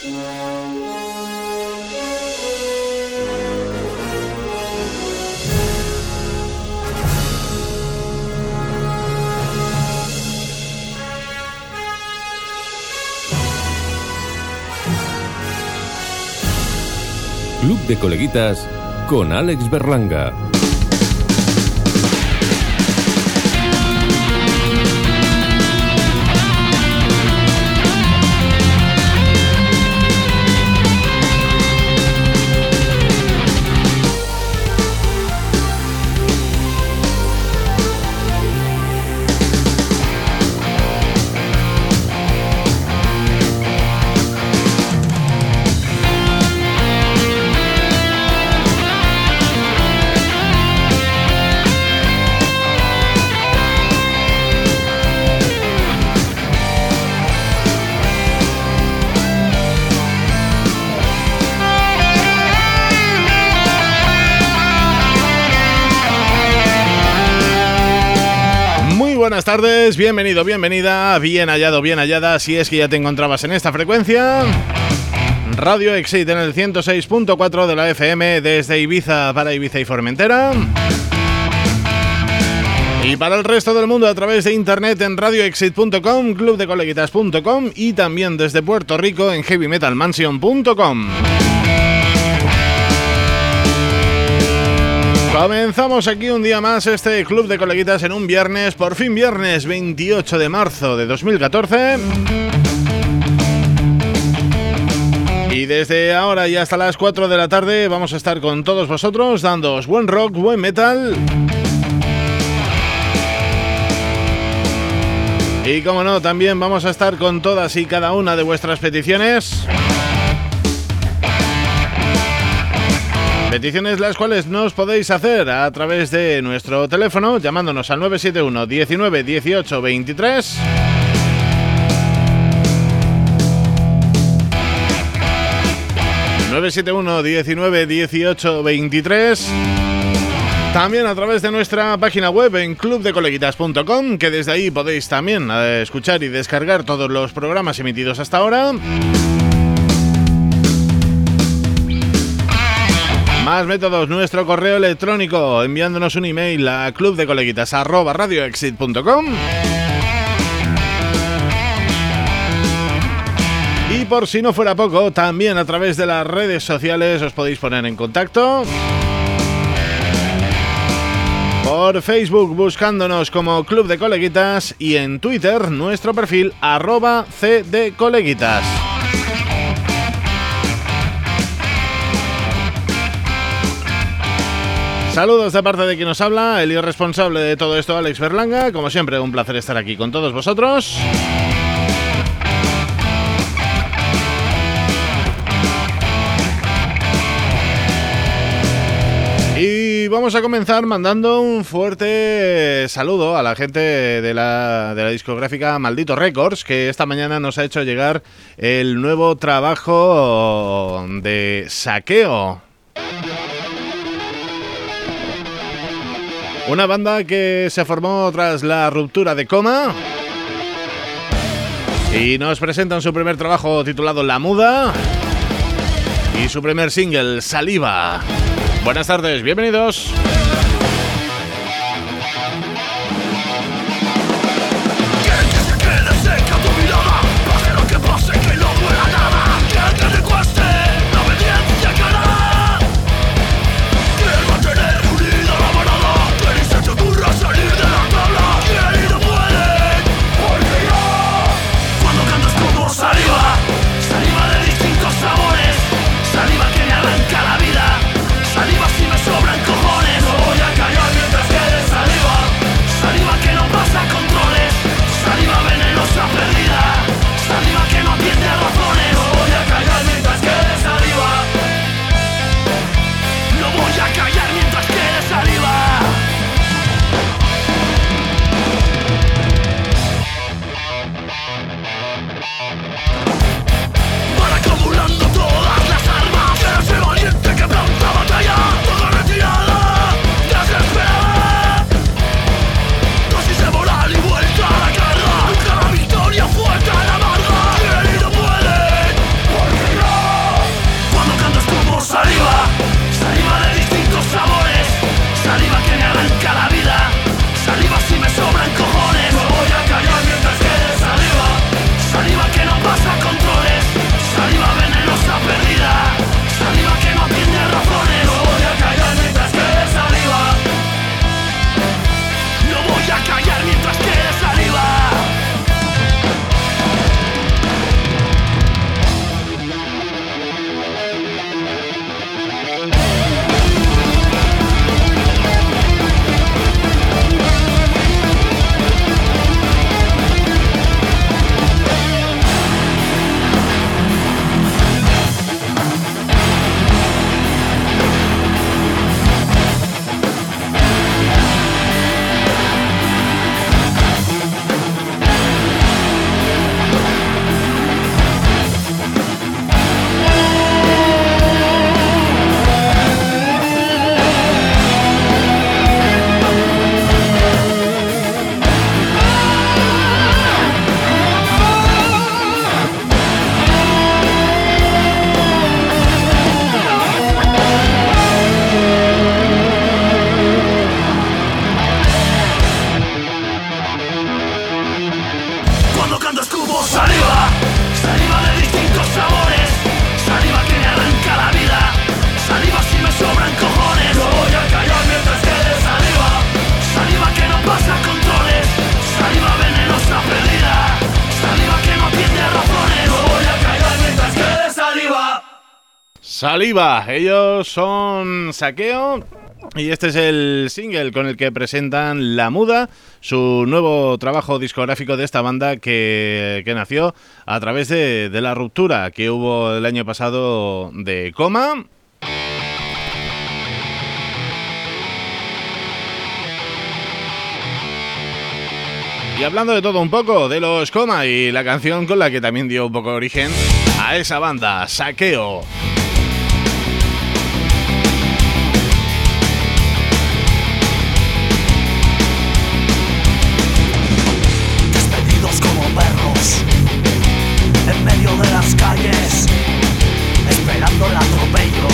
Club de Coleguitas con Alex Berlanga. Buenas tardes, bienvenido, bienvenida, bien hallado, bien hallada, si es que ya te encontrabas en esta frecuencia. Radio Exit en el 106.4 de la FM desde Ibiza para Ibiza y Formentera. Y para el resto del mundo a través de internet en radioexit.com, clubdecoleguitas.com y también desde Puerto Rico en heavymetalmansion.com. Comenzamos aquí un día más este Club de Coleguitas en un viernes, por fin viernes 28 de marzo de 2014. Y desde ahora y hasta las 4 de la tarde vamos a estar con todos vosotros dándoos buen rock, buen metal. Y como no, también vamos a estar con todas y cada una de vuestras peticiones. Peticiones las cuales nos podéis hacer a través de nuestro teléfono llamándonos al 971 19 18 23. También a través de nuestra página web en clubdecoleguitas.com, que desde ahí podéis también escuchar y descargar todos los programas emitidos hasta ahora. Más métodos, nuestro correo electrónico, enviándonos un email a clubdecoleguitas@radioexit.com. Y por si no fuera poco, también a través de las redes sociales os podéis poner en contacto. Por Facebook buscándonos como Club de Coleguitas y en Twitter nuestro perfil @cdcoleguitas. Saludos de parte de quien nos habla, el irresponsable de todo esto, Alex Berlanga. Como siempre, un placer estar aquí con todos vosotros. Y vamos a comenzar mandando un fuerte saludo a la gente de la discográfica Maldito Records, que esta mañana nos ha hecho llegar el nuevo trabajo de Saqueo. Una banda que se formó tras la ruptura de Coma y nos presentan su primer trabajo titulado La Muda y su primer single, Saliva. Buenas tardes, bienvenidos. Saliva si me sobran cojones, no voy a callar mientras quede saliva. Saliva que no pasa controles, saliva venenosa perdida. Saliva que no atiende a razones, no voy a callar mientras quede saliva. No voy a callar mientras quede saliva. Van acumulando todas las armas de ese valiente que planta batalla. Toda retirada, desesperada. Dosis de moral y vuelta a la carga. Nunca la victoria fue tan amarga. Querido pueden, porque cuando escupo saliva, saliva de distintos sabores, saliva que me arranca la vida, saliva si me sobran cojones. No voy a callar mientras quede saliva, saliva que no pasa controles, saliva venenosa perdida, saliva que no atiende razones. No voy a callar mientras quede saliva. Saliva, ellos son Saqueo y este es el single con el que presentan La Muda, su nuevo trabajo discográfico de esta banda que nació a través de la ruptura que hubo el año pasado de Coma. Y hablando de todo un poco, de los Coma y la canción con la que también dio un poco origen a esa banda, Saqueo. En medio de las calles, esperando el atropello,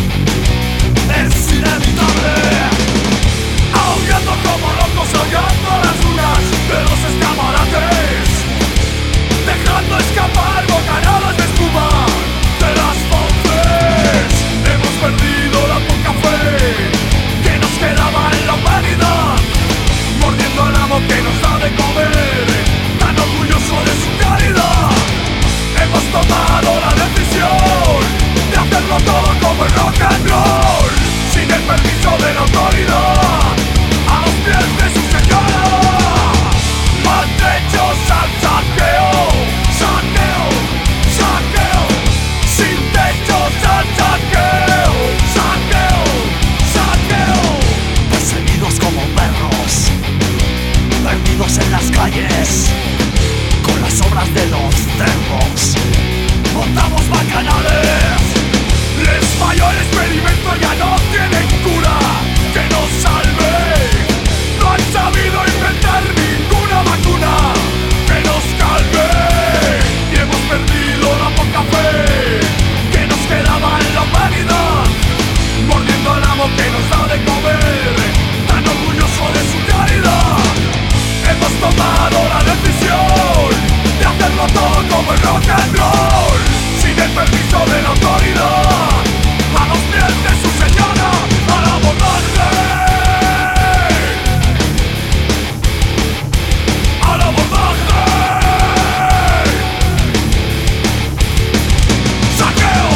es inevitable. Aullando como locos, ahogando las lunas de los escaparates, dejando escapar bocanadas de espuma de las voces. Hemos perdido la poca fe que nos quedaba en la humanidad, mordiendo al amo que nos da de comer, tan orgulloso de su caridad. Hemos tomado la decisión de hacerlo todo como el rock and roll, sin el permiso de la autoridad, a los pies de su señora. Maltrechos al saqueo, saqueo, saqueo, sin techos al saqueo, saqueo, saqueo. Perseguidos como perros, perdidos en las calles, con las obras de los cerdos, montamos bacanales. Les falló el experimento, ya no tienen cura que nos salve. No han sabido inventar ninguna vacuna que nos calme. Y hemos perdido la poca fe que nos quedaba en la humanidad, mordiendo al amo que nos da de comer, tan orgulloso de su caridad. Hemos tomado la decisión de hacerlo todo como el rock and roll, sin el permiso de la autoridad, a los pies de su señora, al abordaje, al abordaje. Saqueo.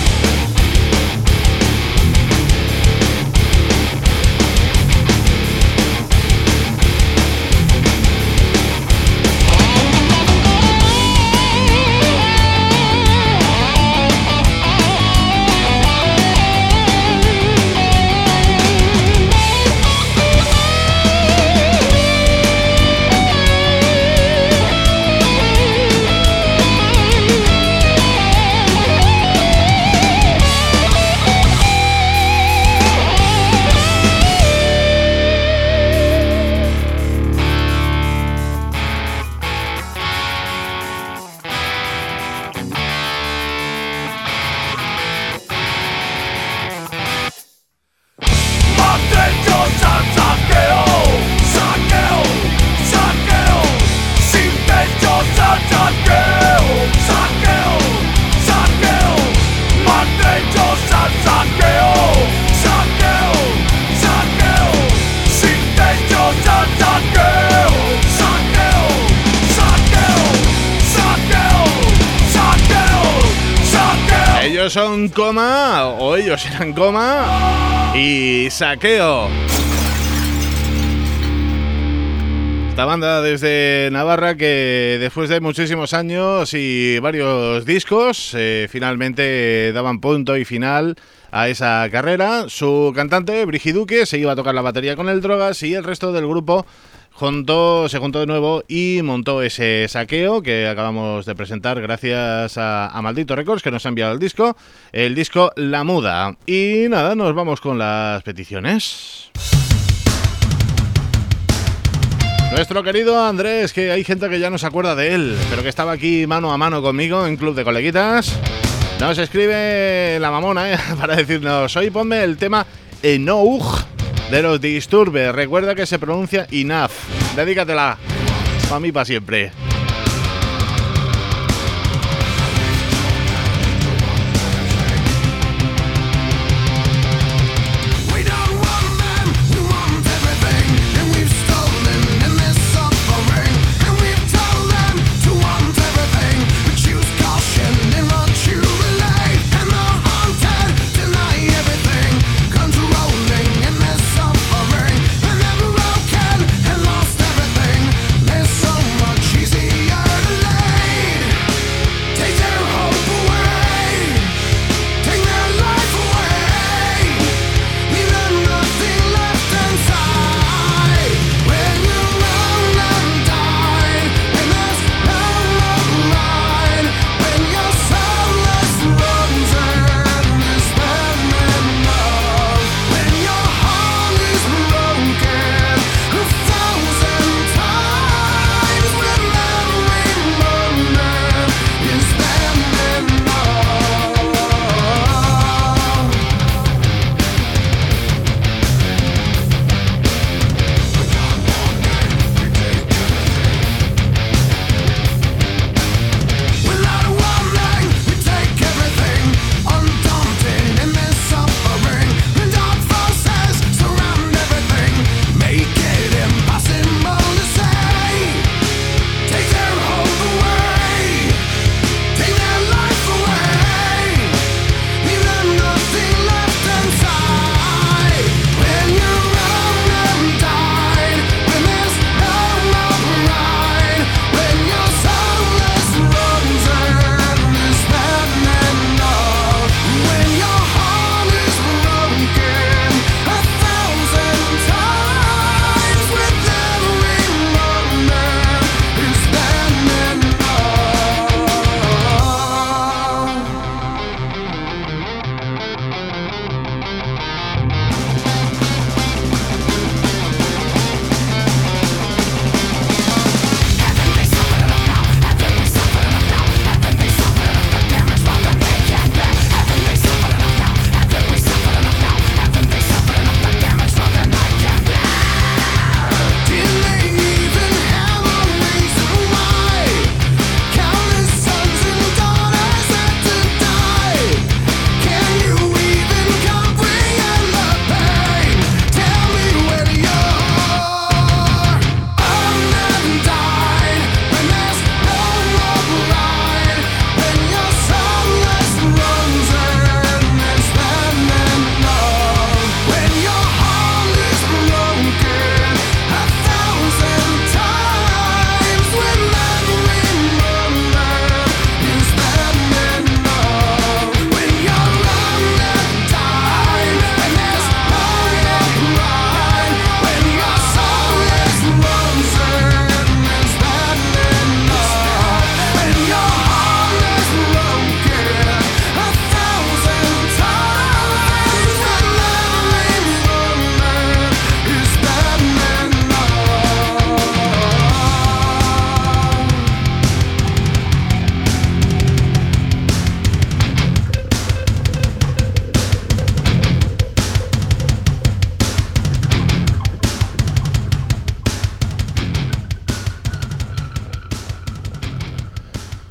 Ellos son Coma, o ellos eran Coma y Saqueo. Esta banda desde Navarra que después de muchísimos años y varios discos finalmente daban punto y final a esa carrera. Su cantante, Brigiduque, se iba a tocar la batería con el Drogas y el resto del grupo se juntó de nuevo y montó ese Saqueo que acabamos de presentar gracias a Maldito Records, que nos ha enviado el disco La Muda. Y nada, nos vamos con las peticiones. Nuestro querido Andrés, que hay gente que ya no se acuerda de él, pero que estaba aquí mano a mano conmigo en Club de Coleguitas, nos escribe la mamona para decirnos: hoy ponme el tema Enough de los Disturbed. Recuerda que se pronuncia Enough. Dedícatela. Para mí, para siempre.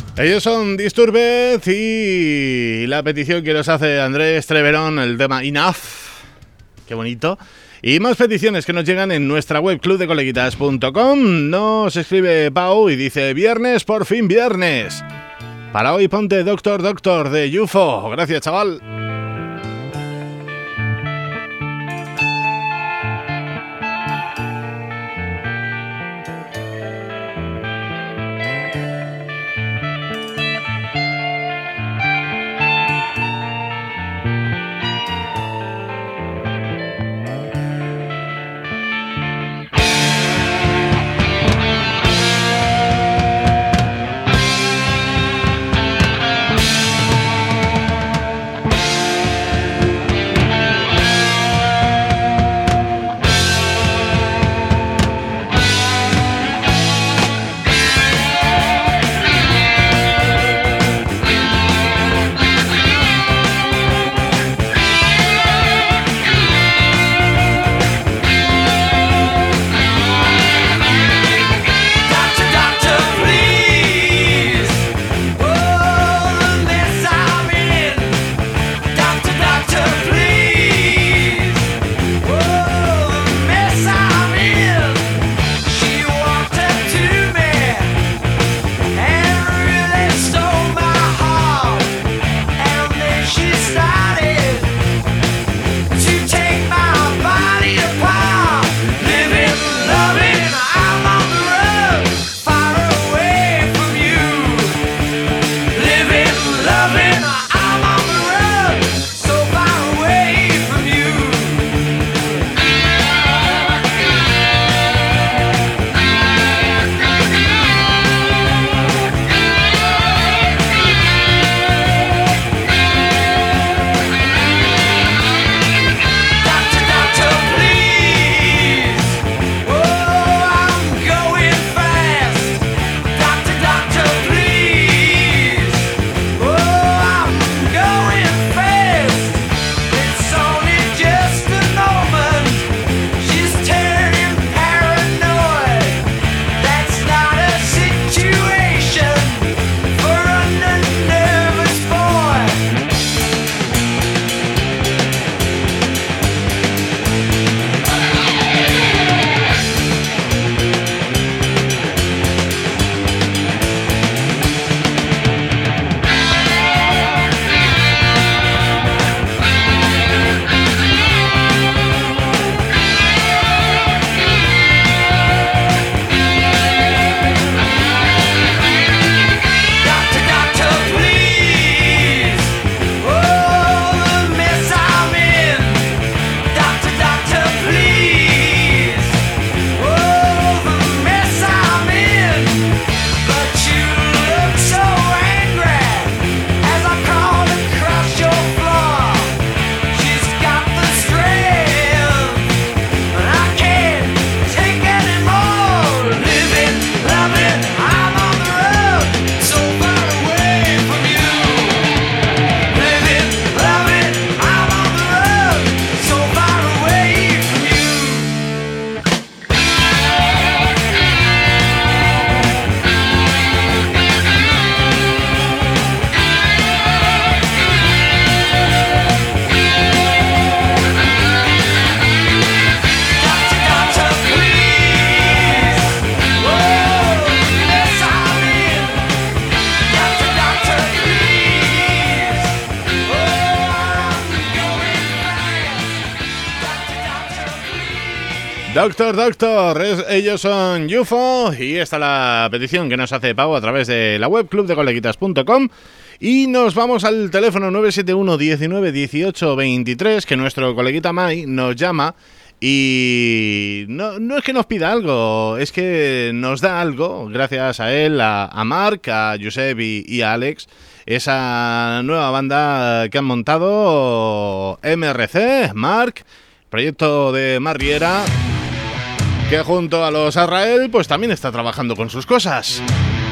Ellos son Disturbed y la petición que nos hace Andrés Treverón, el tema Enough. Qué bonito. Y más peticiones que nos llegan en nuestra web clubdecoleguitas.com. Nos escribe Pau y dice: viernes, por fin viernes. Para hoy ponte Doctor Doctor de UFO. Gracias, chaval. Doctor Doctor, ellos son UFO y esta es la petición que nos hace Pau a través de la web clubdecoleguitas.com. Y nos vamos al teléfono 971 19 18 23, que nuestro coleguita Mai nos llama y no es que nos pida algo, es que nos da algo, gracias a él, a Marc, a Josep y a Alex, esa nueva banda que han montado MRC, Marc, proyecto de Marc Riera, que junto a los Azrael pues también está trabajando con sus cosas.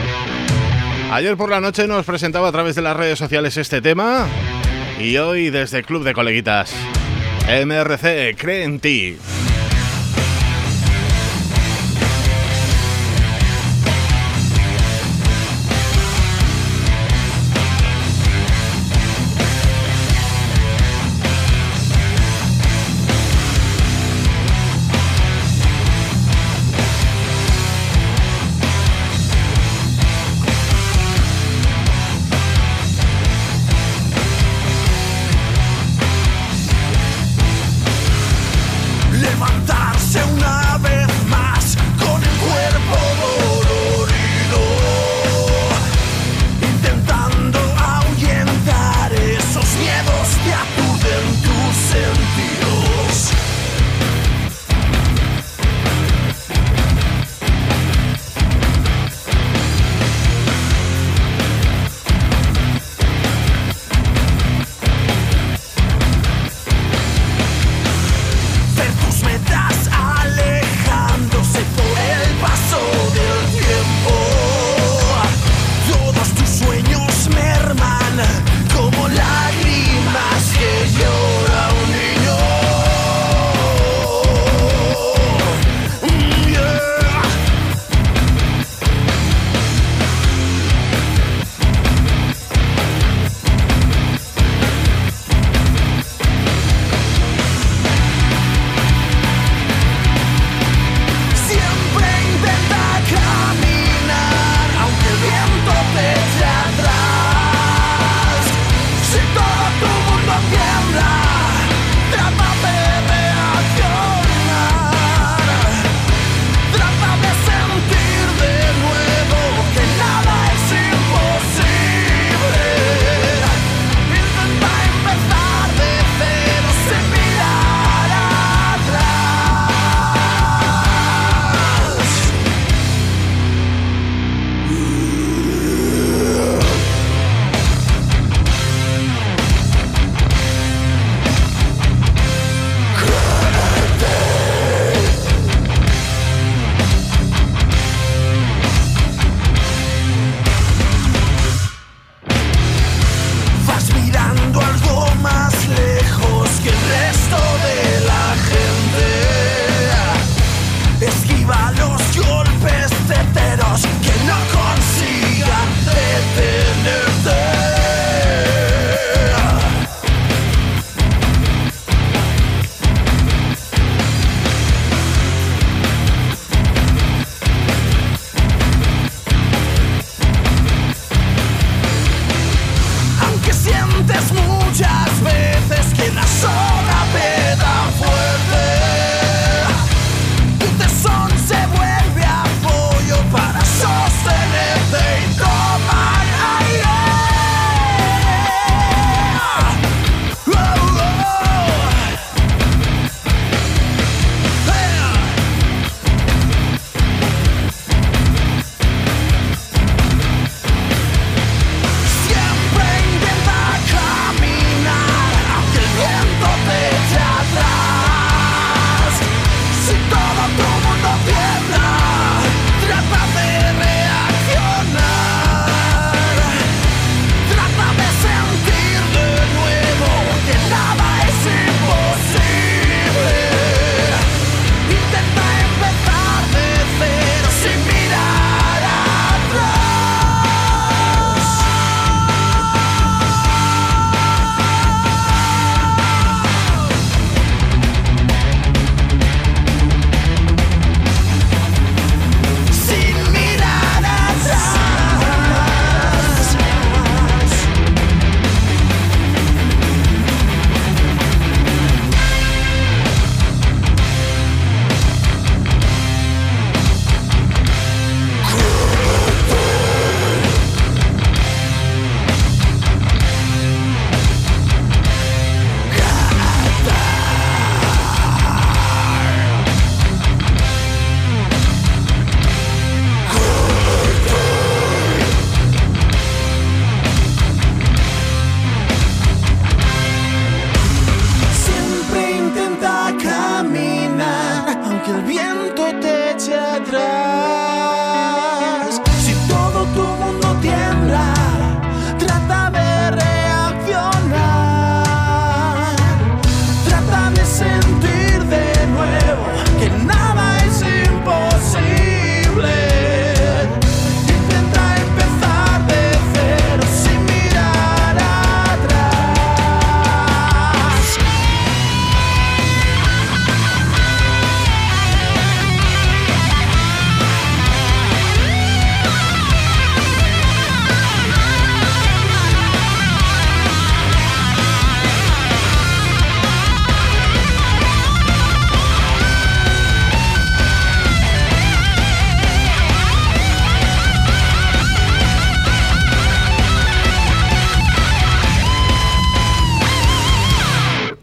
Ayer por la noche nos presentaba a través de las redes sociales este tema y hoy desde Club de Coleguitas, MRC, cree en ti.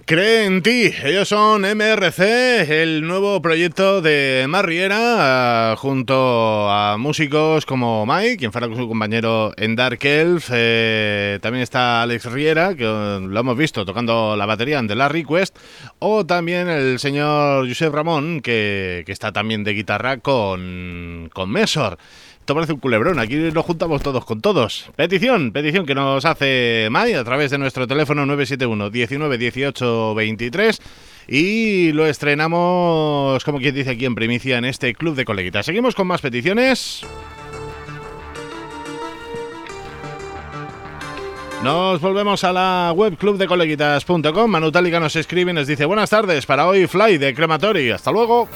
Cree en ti, ellos son MRC, el nuevo proyecto de Mar Riera, junto a músicos como Mike, quien fuera con su compañero en Dark Elf, también está Alex Riera, que lo hemos visto tocando la batería en The Last Request, o también el señor Josep Ramón, que está también de guitarra con Mesor. Esto parece un culebrón, aquí nos juntamos todos con todos. Petición que nos hace Mai a través de nuestro teléfono 971 19 18 23 y lo estrenamos, como quien dice, aquí en primicia en este Club de Coleguitas. Seguimos con más peticiones. Nos volvemos a la web clubdecoleguitas.com. Manu Tálica nos escribe y nos dice: buenas tardes, para hoy Fly de Crematory. Hasta luego.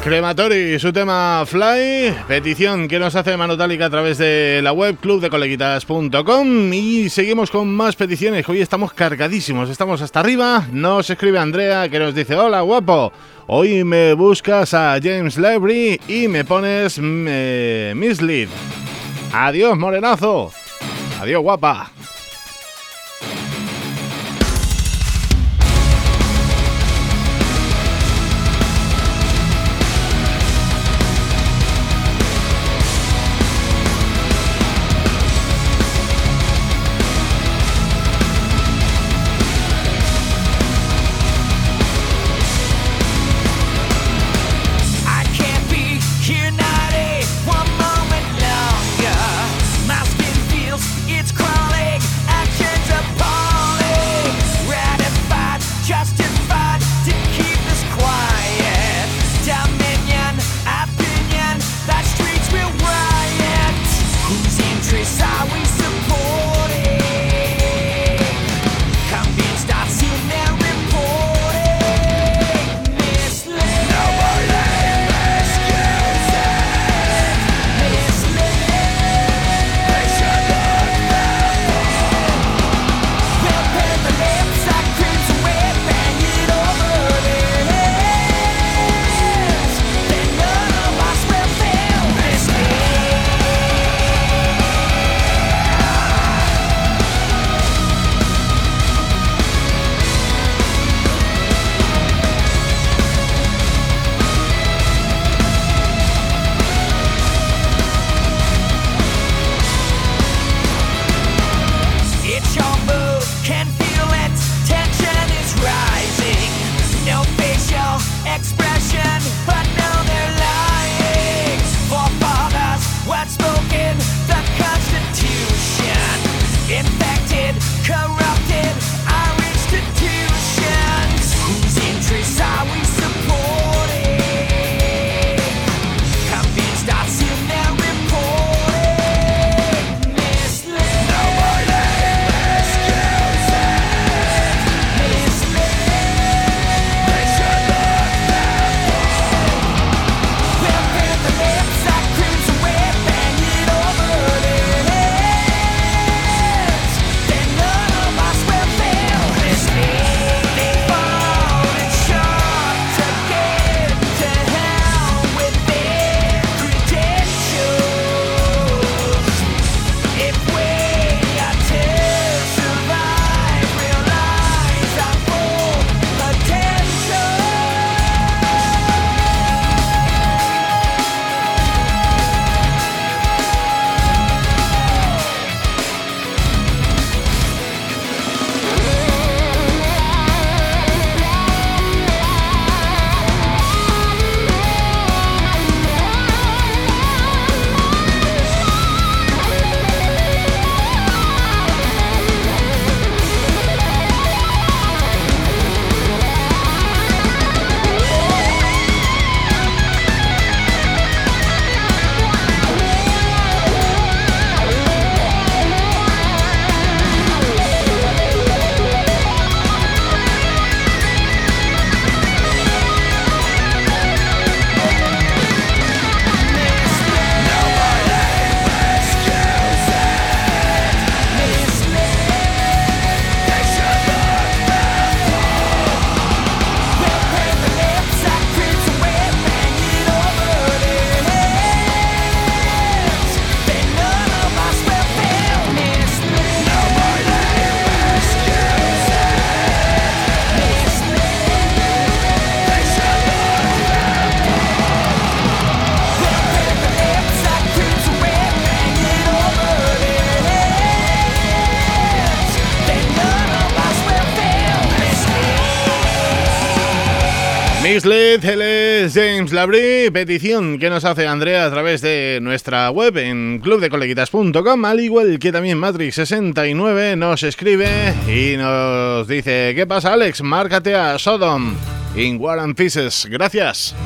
Crematory, su tema Fly, petición que nos hace Manotálica a través de la web clubdecoleguitas.com. Y seguimos con más peticiones. Hoy estamos cargadísimos, estamos hasta arriba. Nos escribe Andrea que nos dice: hola guapo, hoy me buscas a James Labrie y me pones Mislead. Adiós morenazo, adiós guapa. Mislead, él es James Labrie, petición que nos hace Andrea a través de nuestra web en clubdecoleguitas.com, al igual que también Matrix69 nos escribe y nos dice: ¿qué pasa, Alex? Márcate a Sodom in War and Pieces. Gracias.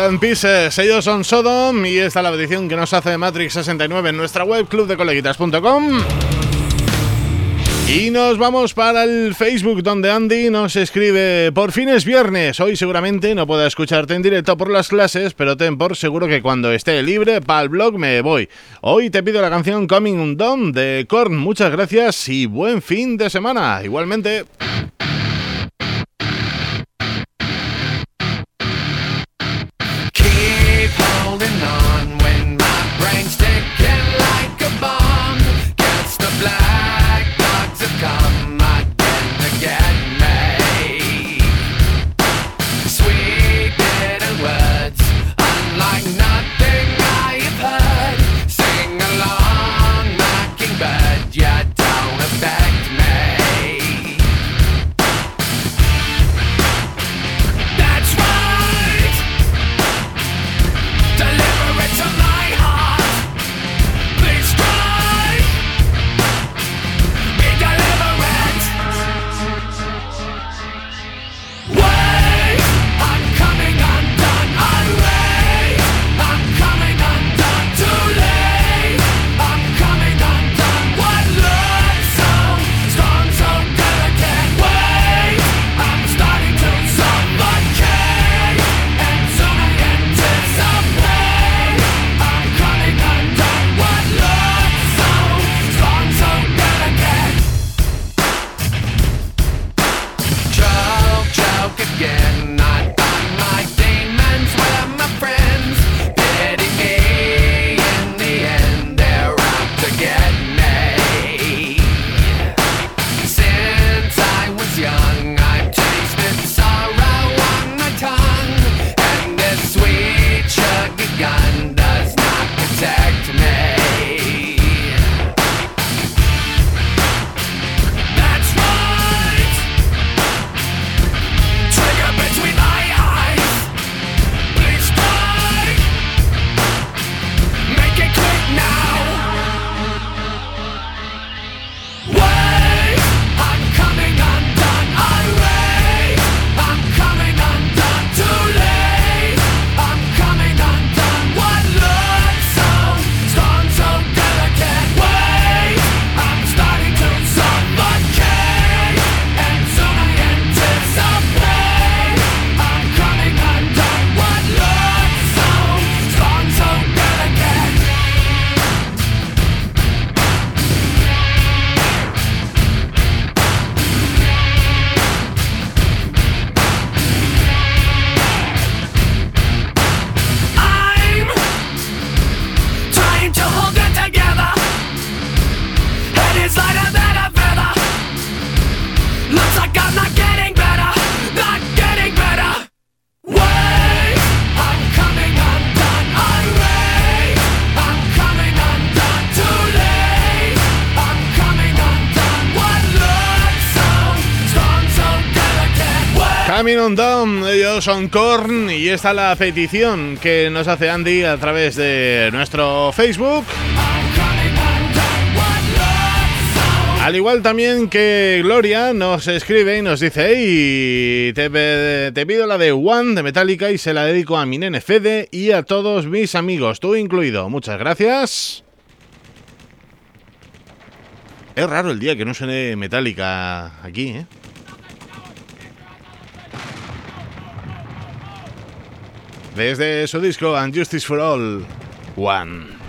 and Pieces, ellos son Sodom y esta es la petición que nos hace Matrix 69 en nuestra web clubdecoleguitas.com. Y nos vamos para el Facebook, donde Andy nos escribe: por fin es viernes, hoy seguramente no pueda escucharte en directo por las clases, pero ten por seguro que cuando esté libre para el blog me voy. Hoy te pido la canción Coming Undone de Korn. Muchas gracias y buen fin de semana. Igualmente. Coming Undone, ellos son Korn y esta es la petición que nos hace Andy a través de nuestro Facebook. Al igual también que Gloria nos escribe y nos dice: hey, te pido la de One de Metallica y se la dedico a mi nene Fede y a todos mis amigos, tú incluido. Muchas gracias. Es raro el día que no suene Metallica aquí, ¿eh? Desde su disco And Justice for All, One.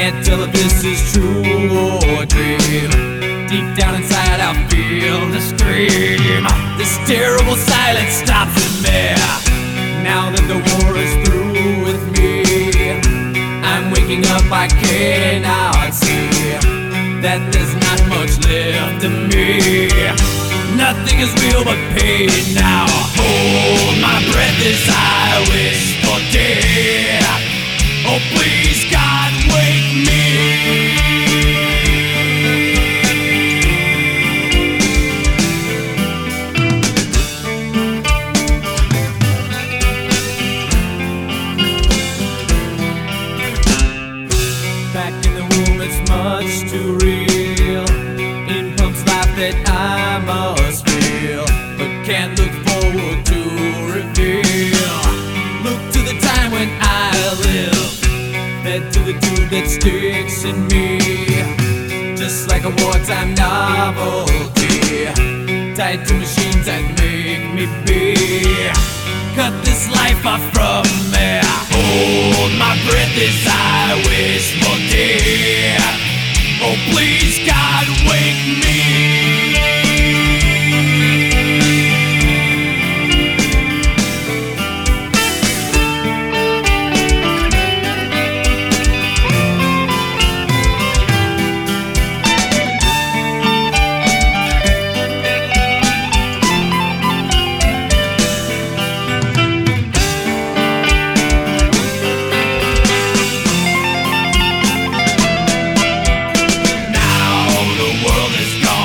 Can't tell if this is true or a dream. Deep down inside I feel the scream. This terrible silence stops in me. Now that the war is through with me, I'm waking up, I cannot see that there's not much left of me. Nothing is real but pain now. Hold my breath as I wish for death. Oh please God, wake me. Back in the womb it's much too real. In pumps life that I must feel, but can't look forward to reveal. Look to the time when I live, fed to the tube that sticks in me, just like a wartime novelty, tied to machines that make me be. Cut this life off from me. Hold my breath as I wish for death. Oh please God, wake me. Now the world is gone.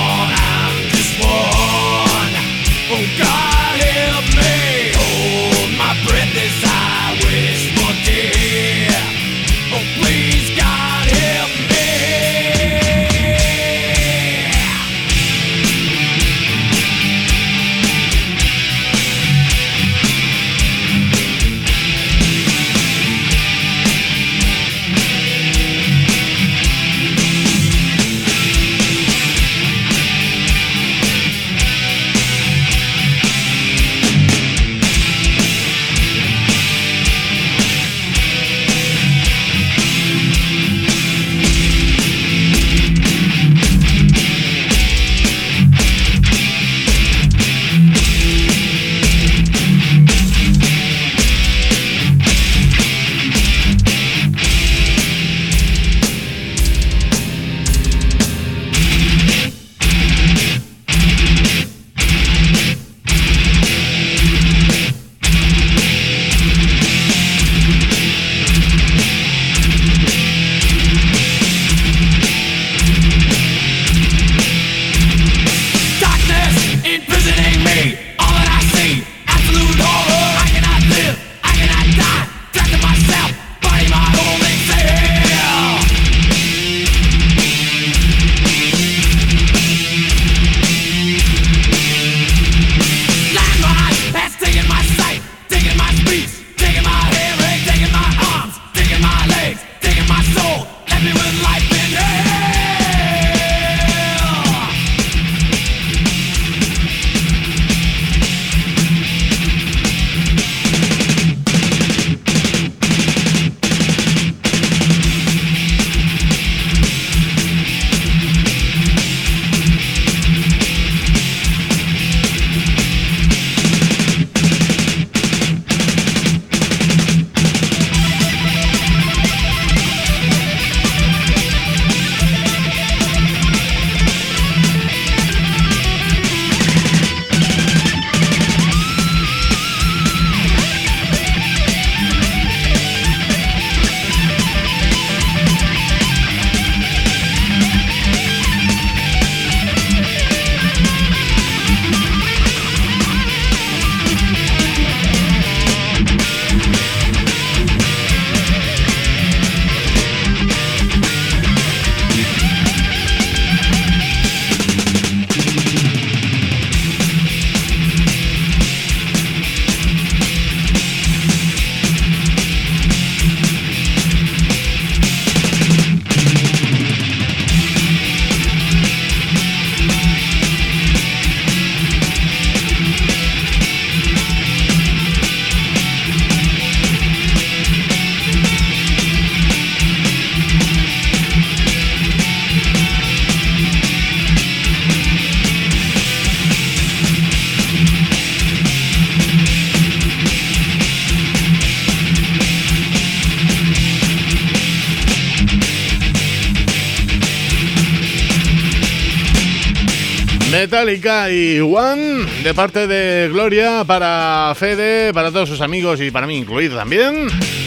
Metallica y One, de parte de Gloria, para Fede, para todos sus amigos y para mí incluido también.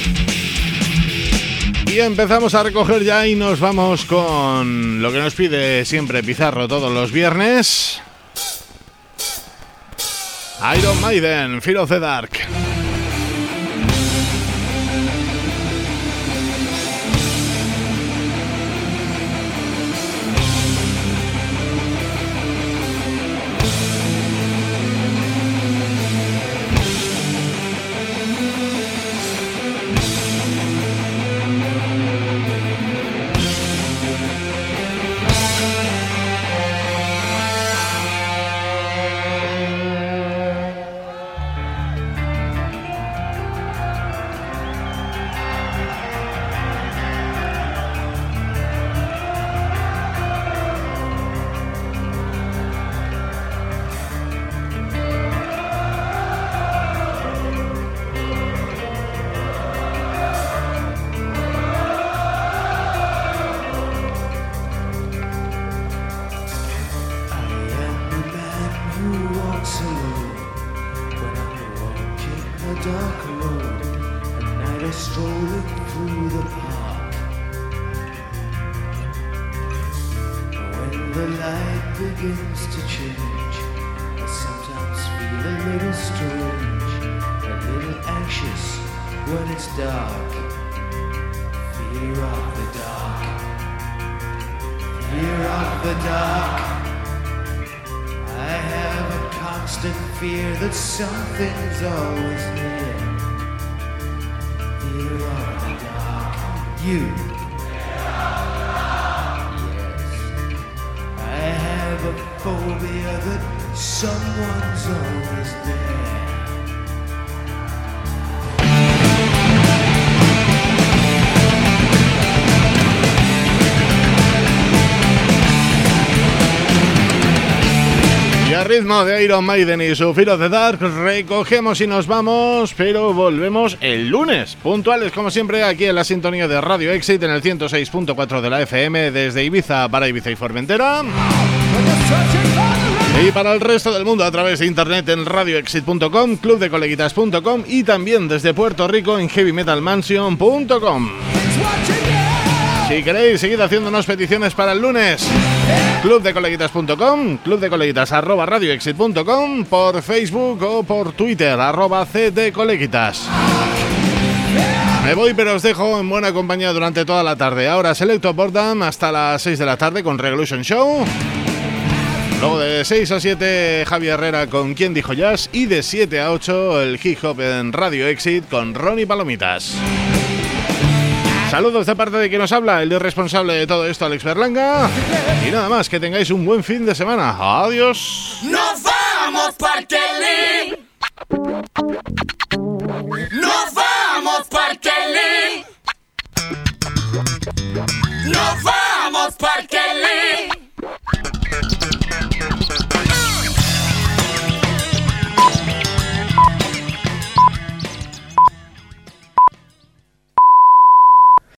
Y empezamos a recoger ya y nos vamos con lo que nos pide siempre Pizarro todos los viernes. Iron Maiden, Fear of the Dark. Something's always there. Fear of the dark. You. Yes. I have a phobia that someone's always there. Y a ritmo de Iron Maiden y su Fear of the Dark recogemos y nos vamos, pero volvemos el lunes, puntuales como siempre aquí en la sintonía de Radio Exit en el 106.4 de la FM desde Ibiza para Ibiza y Formentera y para el resto del mundo a través de internet en radioexit.com, clubdecoleguitas.com y también desde Puerto Rico en heavymetalmansion.com. Si queréis, seguid haciéndonos peticiones para el lunes. Clubdecoleguitas.com, clubdecoleguitas@radioexit.com, por Facebook o por Twitter, @cdcoleguitas. Me voy, pero os dejo en buena compañía durante toda la tarde. Ahora Selecto Boredom hasta las 6 de la tarde con Revolution Show. Luego de 6 a 7 Javi Herrera con Quién Dijo Jazz. Y de 7 a 8 el Hip Hop en Radio Exit con Ronnie Palomitas. Saludos de parte de quien nos habla, el responsable de todo esto, Alex Berlanga. Y nada más, que tengáis un buen fin de semana. Adiós. Nos vamos, Parque Link. Nos vamos.